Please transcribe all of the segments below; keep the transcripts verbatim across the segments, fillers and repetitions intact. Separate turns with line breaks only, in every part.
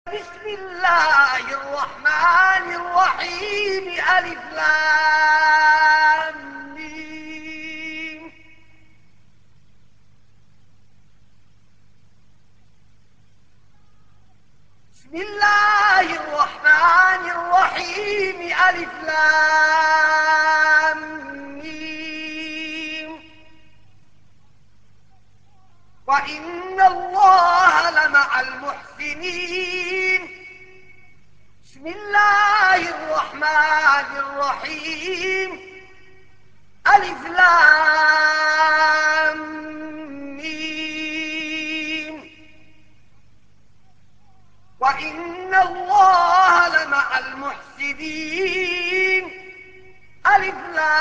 بسم الله الرحمن الرحيم. ألف لام ميم. بسم الله الرحمن الرحيم. ألف لام ميم. وإن الله لمع المحسنين. بسم الله الرحمن الرحيم. ألف لام ميم. وإن الله لمع المحسنين. ألف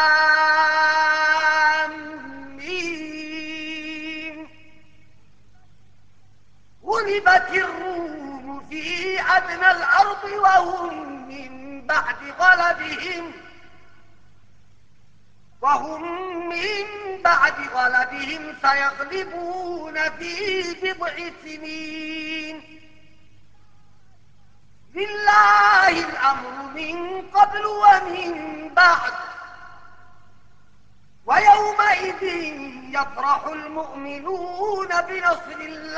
لام ميم. غلبت الروم في أدنى الأرض وهم من بعد غلبهم وهم من بعد غلبهم سيغلبون في بضع سنين. لله الأمر من قبل ومن بعد ويومئذ يفرح المؤمنون بنصر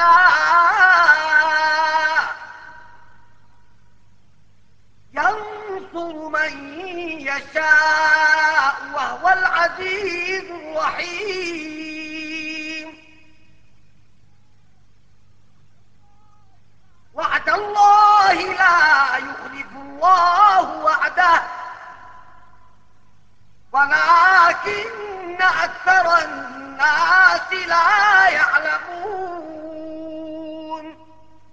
الله ينصر من يشاء وهو العزيز الرحيم. وعد الله لا يخلف الله وعده ولكن أكثر الناس لا يعلمون.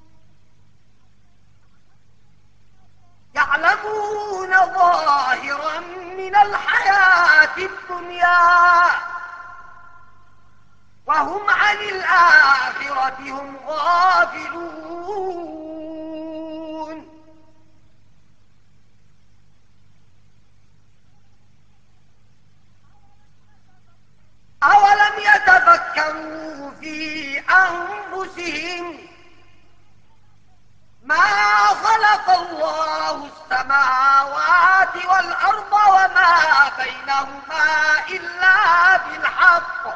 يعلمون ظاهرا من الحياة الدنيا وهم عن الآخرة هم غافلون. أولم يتفكروا في أنفسهم ما خلق الله السماوات والأرض وما بينهما إلا بالحق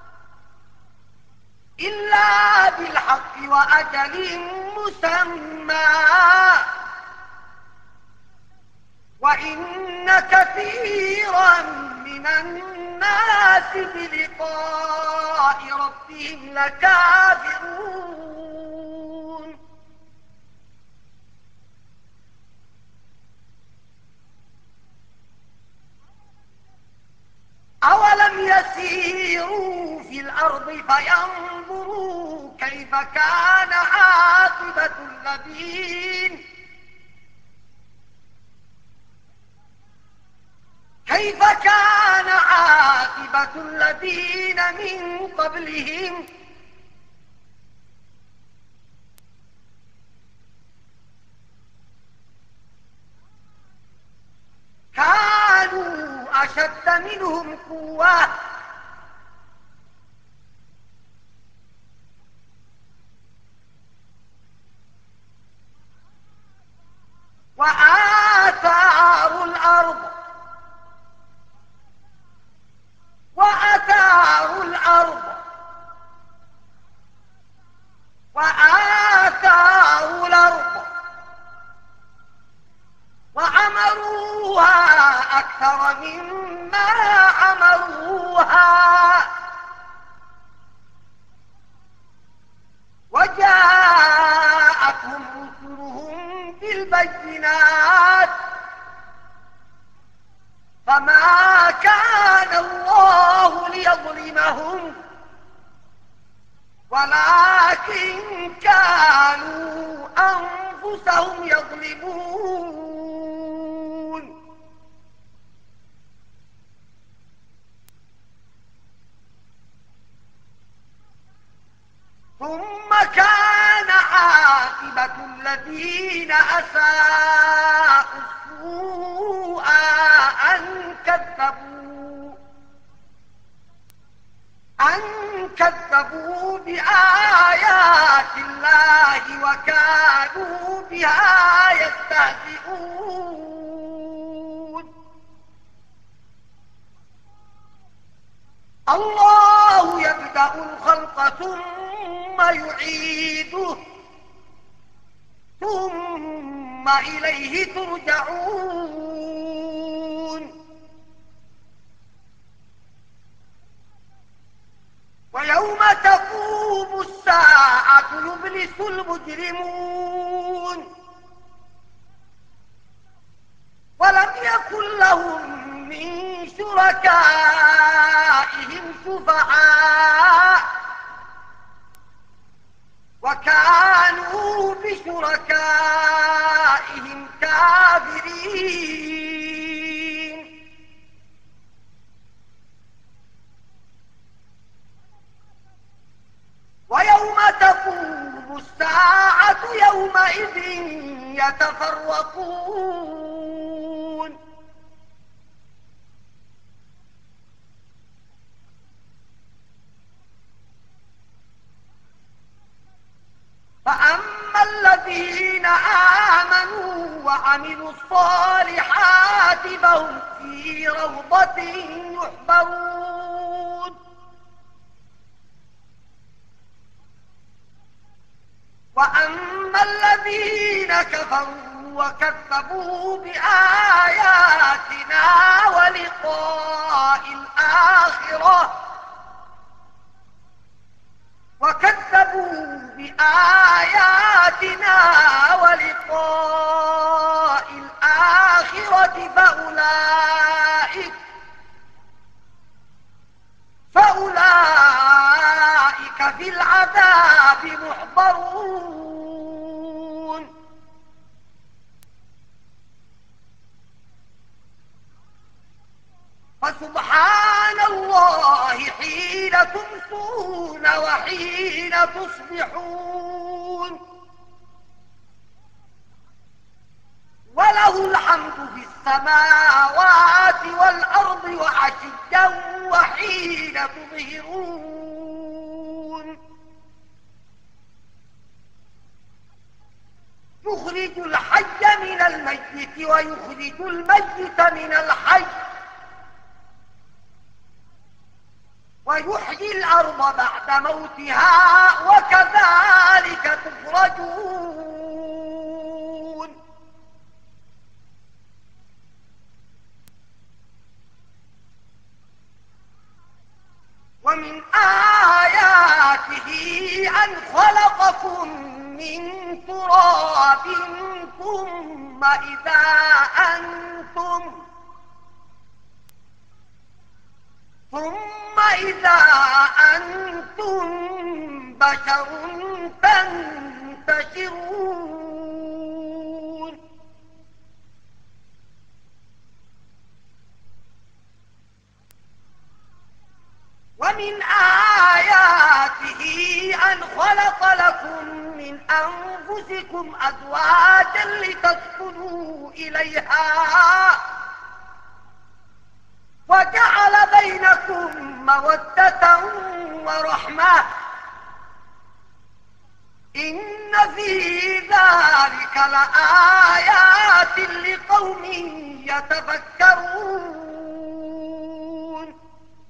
إلا بالحق وأجل مسمى وإن كثيرا من الناس بلقاء ربهم لكافرون. أولم يسيروا في الأرض فينظروا كيف كان عاقبة الذين كيف كان عاقبة الذين من قبلهم كانوا أشد منهم قوة وآثاروا الأرض وأثاروا الأرض وآثاروا الأرض وعمروها أكثر مما عمروها وجاءتهم رسلهم بالبينات فما كان الله ليظلمهم ولكن كانوا أنفسهم يظلمون. ثم كان عاقبة الذين أساءوا السوء أن كذبوا أن كذبوا بآيات الله وكانوا بها يستهزئون. الله يبدأ الخلق ثم يعيده ثم إليه ترجعون. ويوم تقوم الساعة يبلس المجرمون ولم يكن لهم من شركائهم شفعاء وكانوا بشركائهم كافرين. ويوم تقوم الساعة يومئذ يتفرقون. فأما الذين آمنوا وعملوا الصالحات فهم في روضة يحبرون. وأما الذين كفروا وكذبوا بآياتنا ولقاء الآخرة وكذبوا بآياتنا ولقاء الآخرة فأولئك فأولئك في العذاب محضرون. فسبحان الله حين تمسون وحين تصبحون وله الحمد في السماوات والأرض وعشيا وحين تظهرون. يخرج الحي من الميت ويخرج الميت من الحي ويحيي الأرض بعد موتها وكذلك تخرجون. ومن آياته أن خلقكم من تراب ثم إذا أنتم ثم إذا أنتم بشر تنتشرون. ومن آياته أن خلق لكم من أنفسكم أزواجا لتسكنوا إليها وجعل بينكم مودة ورحمة إن في ذلك لآيات لقوم يتفكرون.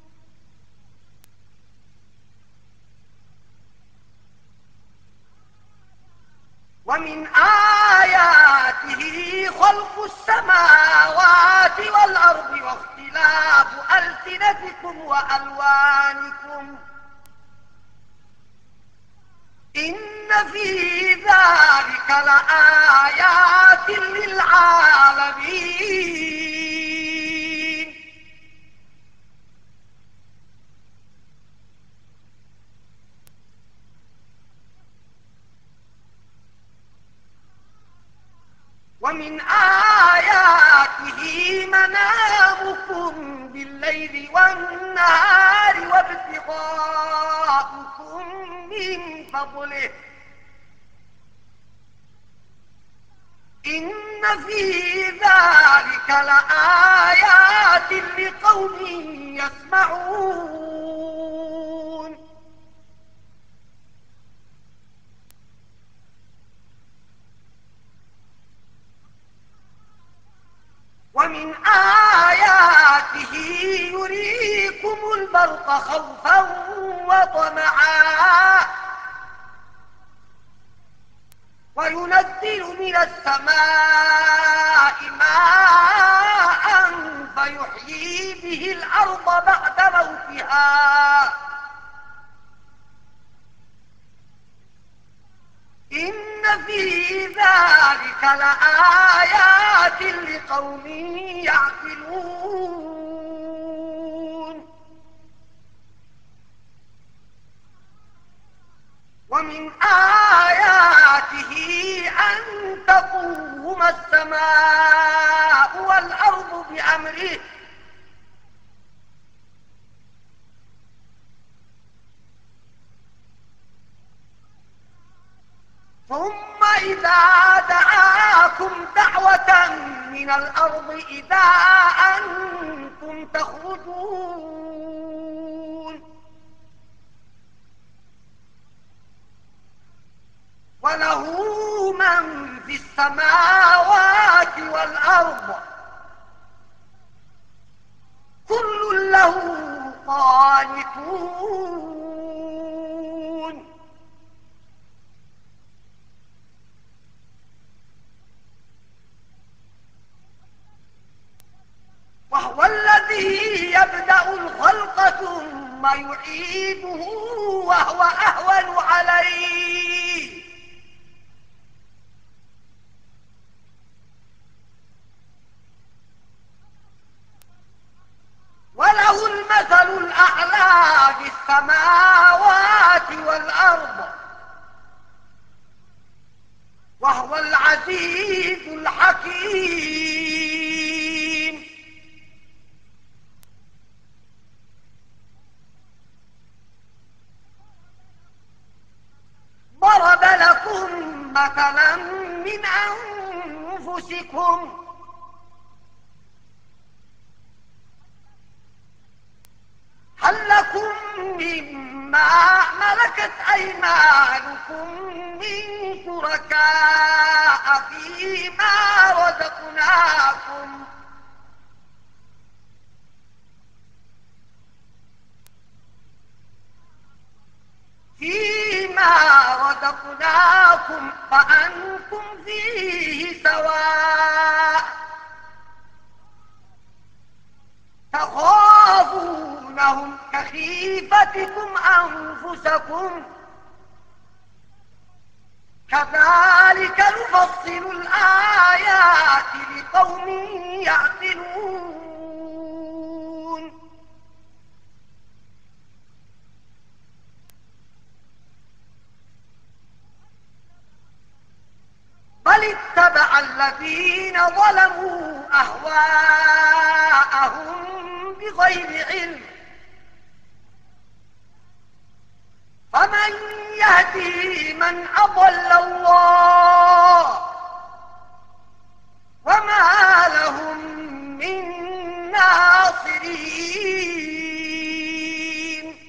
ومن آياته خلق السماوات والأرض واختلاف ألسنتكم وألوانكم إن في ذلك لآيات للعالمين. ومن آياته منامكم بالليل والنهار وابتغاؤكم من فضله إن في ذلك لآيات لقوم يسمعون. ومن آياته يريكم البرق خوفا وطمعا وينزل من السماء ماء فيحيي به الأرض بعد موتها إن في ذلك لآيات لقوم يعقلون ومن آياته أن تقوم السماء والأرض بأمره ثم إذا دعاكم دعوة من الأرض إذا أنتم تخرجون وله من في السماوات والأرض كل له قانتون وهو الذي يبدأ الخلق ثم يعيده وهو أهون عليه وله المثل الأعلى في السماوات والأرض وهو العزيز الحكيم ضرب لكم مثلا من أنفسكم هل لكم مما ملكت أيمانكم من شركاء فيما رزقناكم فيما رزقناكم فأنتم فيه سواء تخافونهم كخيفتكم أنفسكم كذلك نفصل الآيات لقوم يعقلون بل اتبع الذين ظلموا أهواءهم بغير علم فمن يهدي من أضل الله وما لهم من ناصرين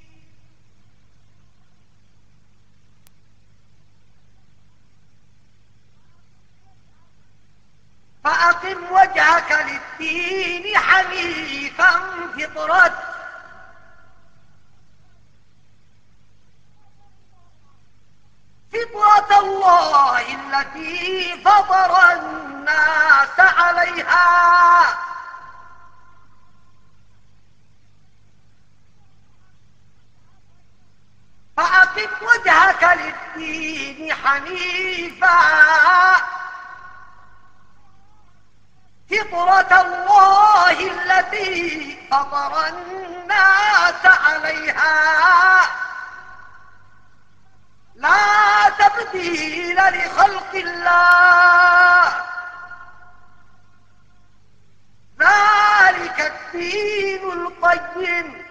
فأقم وجهك للدين حنيفا فطرة فطرة الله التي فطر الناس عليها فأقم وجهك للدين حنيفا فطرة الله التي فطر الناس عليها لا تبديل لخلق الله ذلك الدين القيم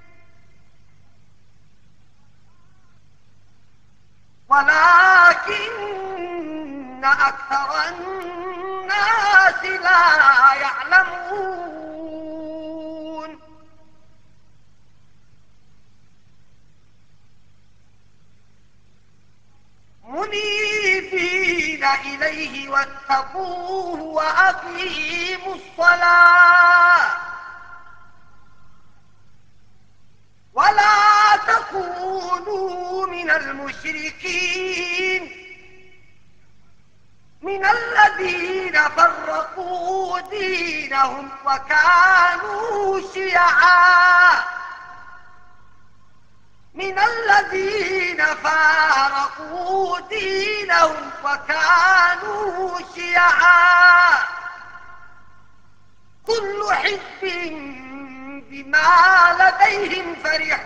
ولكن أكثر الناس لا يعلمون منيبين منيبين إليه واتقوه وأقيموا الصلاة ولا تكونوا من المشركين من الذين فرقوا دينهم وكانوا شيعا من الذين فارقوا دينهم وكانوا شيعا كل حزب بما لديهم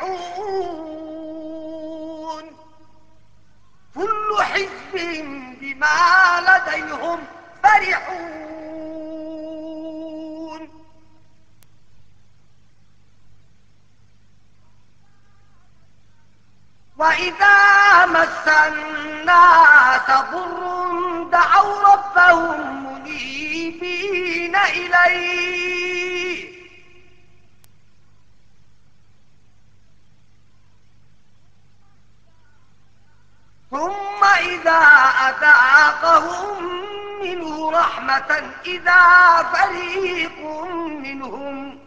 فرحون كل حزب بما لديهم فرحون وإذا مس الناس ضر دعوا ربهم منيبين إليه ثم إذا أذاقهم منه رحمة إذا فريق منهم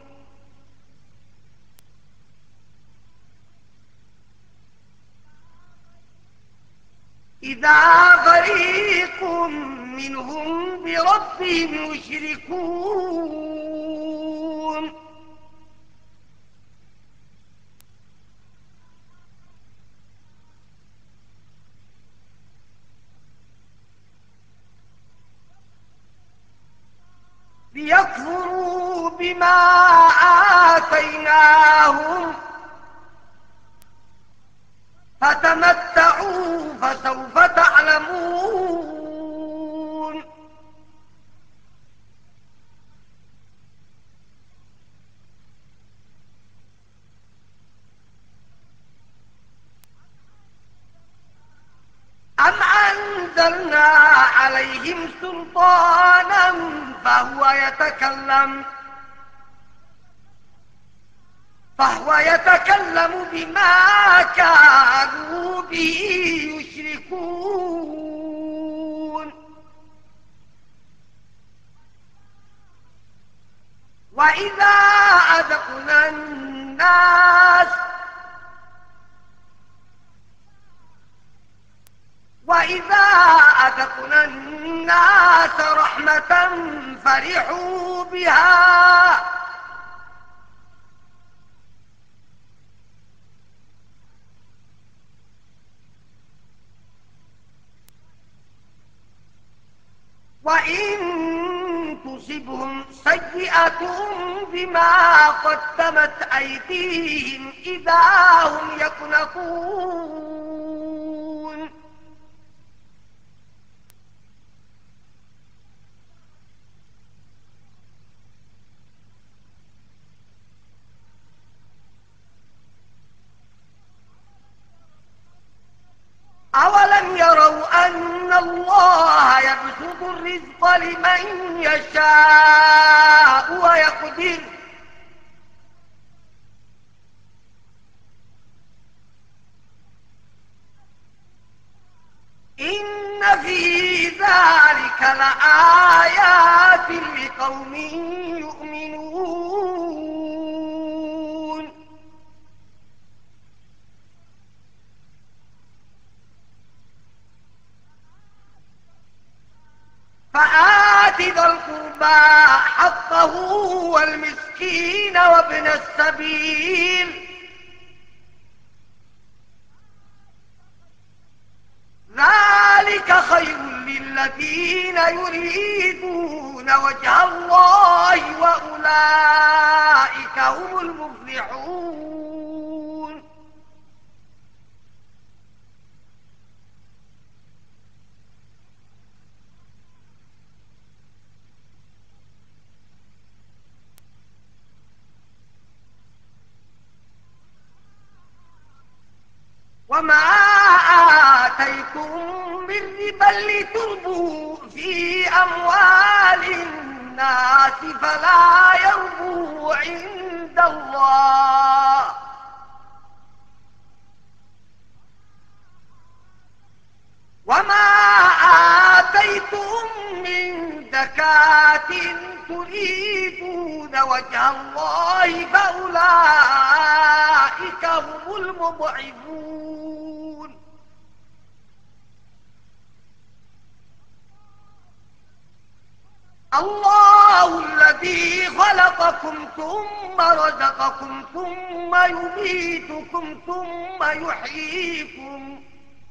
إذا فريق منهم بربهم يشركون ليكفروا بما آتيناهم فتمتعوا فسوف تعلمون أم أنزلنا عليهم سلطانا فهو يتكلم فهو يتكلم بما كانوا به يشركون وإذا أذقنا الناس وإذا أذقنا الناس رحمة فرحوا بها وإن تصبهم سيئة بما قدمت أيديهم إذا هم يقنطون أولم يروا أن الله يبسط الرزق لمن يشاء ويقدر إن في ذلك لآيات لقوم يؤمنون فآت ذا القربى حقه والمسكين وابن السبيل ذلك خير للذين يريدون وجه الله وأولئك هم المفلحون وما آتيتم من ربا لتربوا في أموال الناس فلا يربو عند الله وما زكاة تريدون وجه الله فأولئك هم المضعفون. الله الذي خلقكم ثم رزقكم ثم يميتكم ثم يحييكم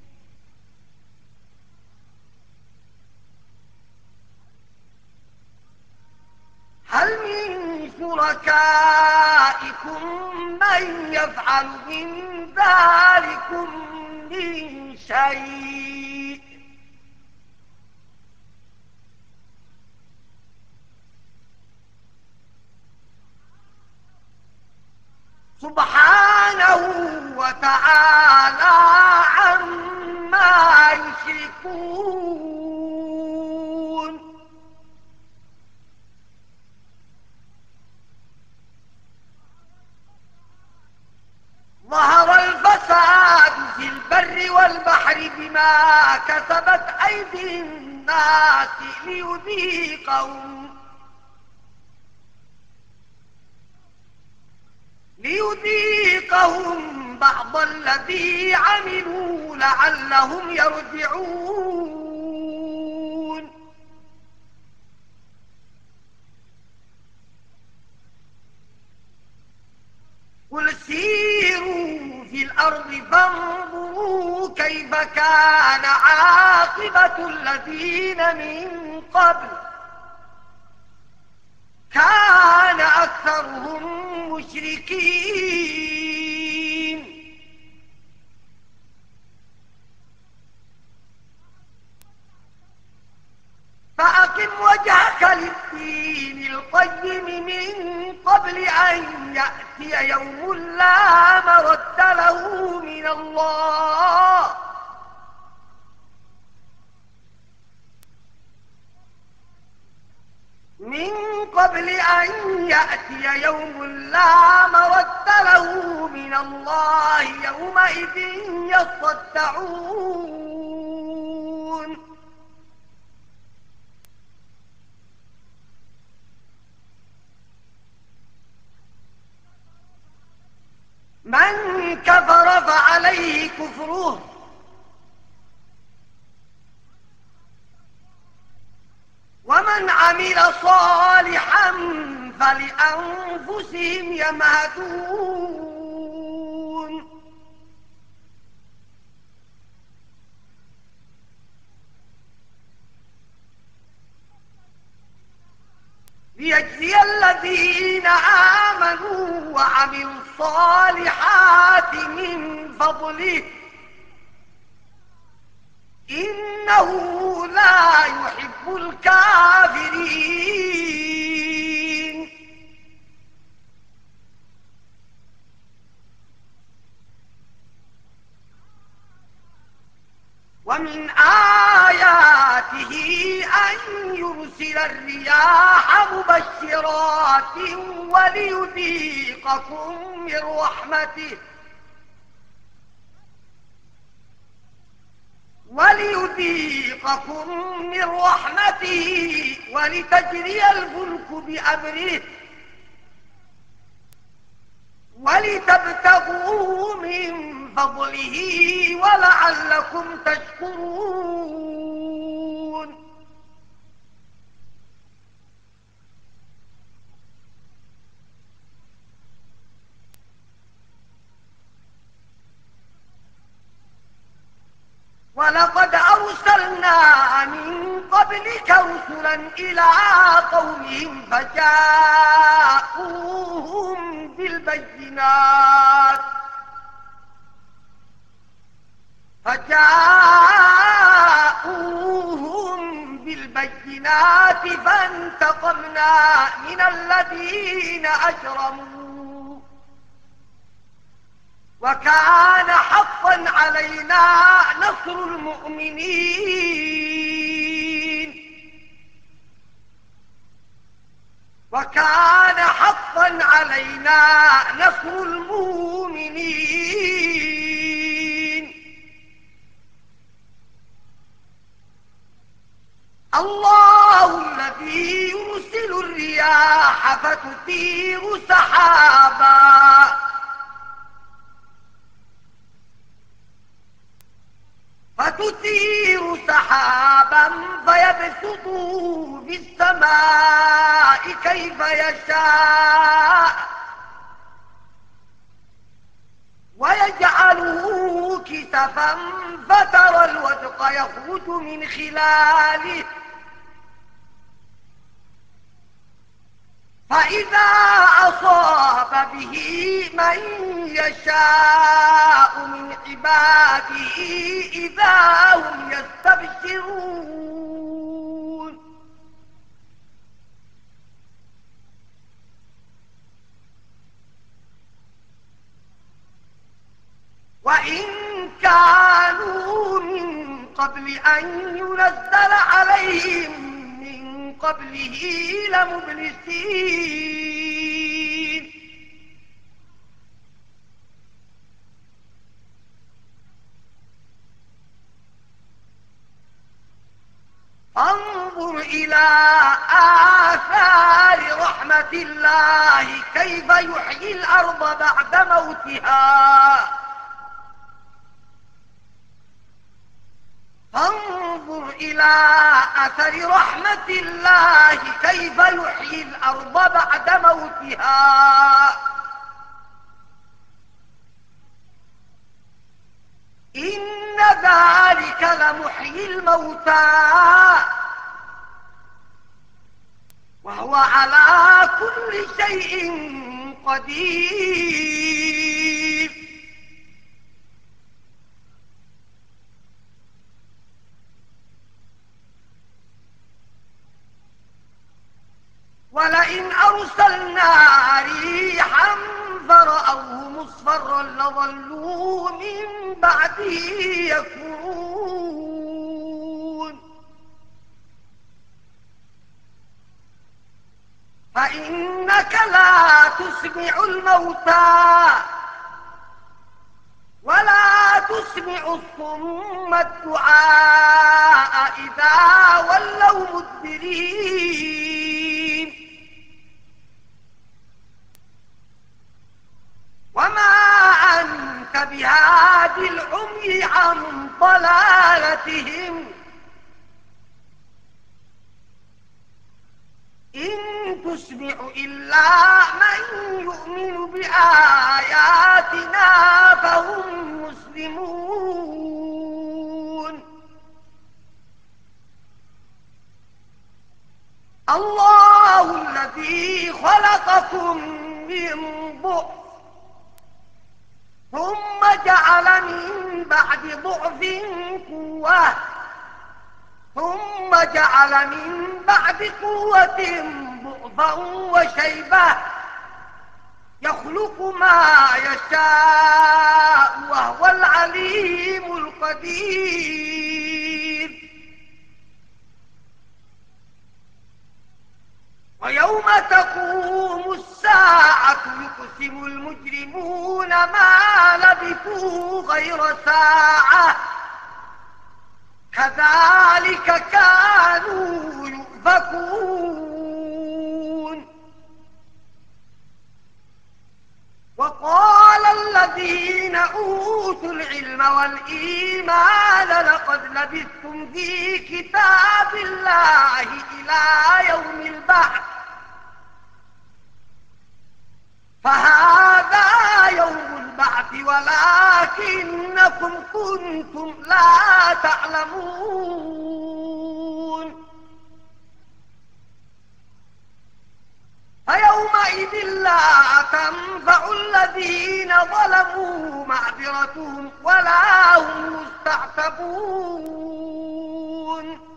هل من شركائكم من يفعل من ذلكم من شيء سبحانه وتعالى عما يشركون. ظهر الفساد في البر والبحر بما كسبت أيدي الناس ليذيقهم ليذيقهم بعض الذي عملوا لعلهم يرجعون. قل سيروا في الأرض فانظروا كيف كان عاقبة الذين من قبل كان أكثرهم مشركين. فأقم وجهك للدين القيم من قبل أن يأتي يوم لا مرد له من الله من قبل أن يأتي يوم لا مرد له من الله يومئذ يصدعون. من كفر فعليه كفره ومن عمل صالحا فلأنفسهم يمهدون. ليجزي الذين آمنوا وعملوا الصالحات من فضله إنه لا يحب الكافرين. ومن آياته أن يرسل الرياح مبشرات وليذيقكم من رحمته وليذيقكم من رحمته ولتجري الفلك بأمره ولتبتغوا من فضله ولعلكم تشكرون. ولقد أرسلنا من قبلك رسلا إلى قومهم فجاءوهم بالبينات فجاءوهم بالبينات فانتقمنا من الذين أجرموا وكان حقا علينا نصر المؤمنين وكان حقا علينا نصر المؤمنين. الله الله الذي يرسل الرياح فتثير سحابا فتثير سحابا فيبسطه في السماء كيف يشاء ويجعله كسفا فترى الودق يخرج من خلاله فإذا أصاب به من يشاء من عباده إذا هم يستبشرون وإن كانوا من قبل أن ينزل عليهم من قبله لمبلسين انظر إلى آثار رحمة الله كيف يحيي الأرض بعد موتها فانظر إلى أثر رحمة الله كيف يحيي الأرض بعد موتها إن ذلك لمحيي الموتى وهو على كل شيء قدير ولئن أرسلنا ريحا فرأوه مصفرا لظلوا من بعده يكفرون فإنك لا تسمع الموتى ولا تسمع الصم الدعاء إذا ولوا مدبرين وما أنت بهاد العمي عن ضلالتهم إن تسمع إلا من يؤمن بآياتنا فهم مسلمون الله الذي خلقكم من ضعف ثم جعل من بعد ضعف قوة ثم جعل من بعد قوة ضعفا وشيبة يخلق ما يشاء وهو العليم القدير ويوم تقوم الساعة يقسم المجرمون ما لبثوا غير ساعة كذلك كانوا يؤفكون وقال الذين أوتوا العلم والإيمان لقد لبثتم في كتاب الله إلى يوم البعث فهذا يوم البعث ولكنكم كنتم لا تعلمون فيومئذ لا تنفع الذين ظلموا معذرتهم ولا هم مستعتبون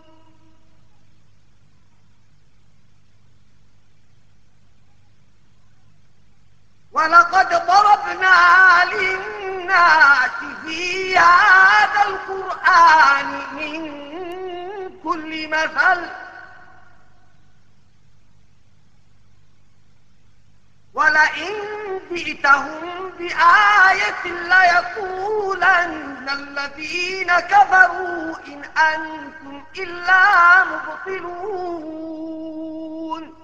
ولقد ضربنا للناس في هذا القرآن من كل مثل ولئن جئتهم بآية ليقولن الذين كفروا إن أنتم إلا مبطلون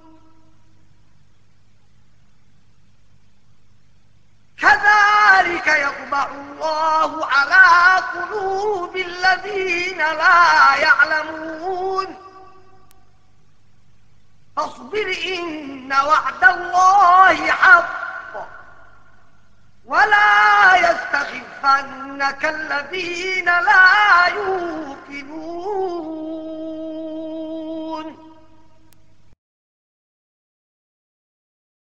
كذلك يطبع الله على قلوب الذين لا يعلمون فاصبر إن وعد الله حق ولا يستخفنك الذين لا يوقنون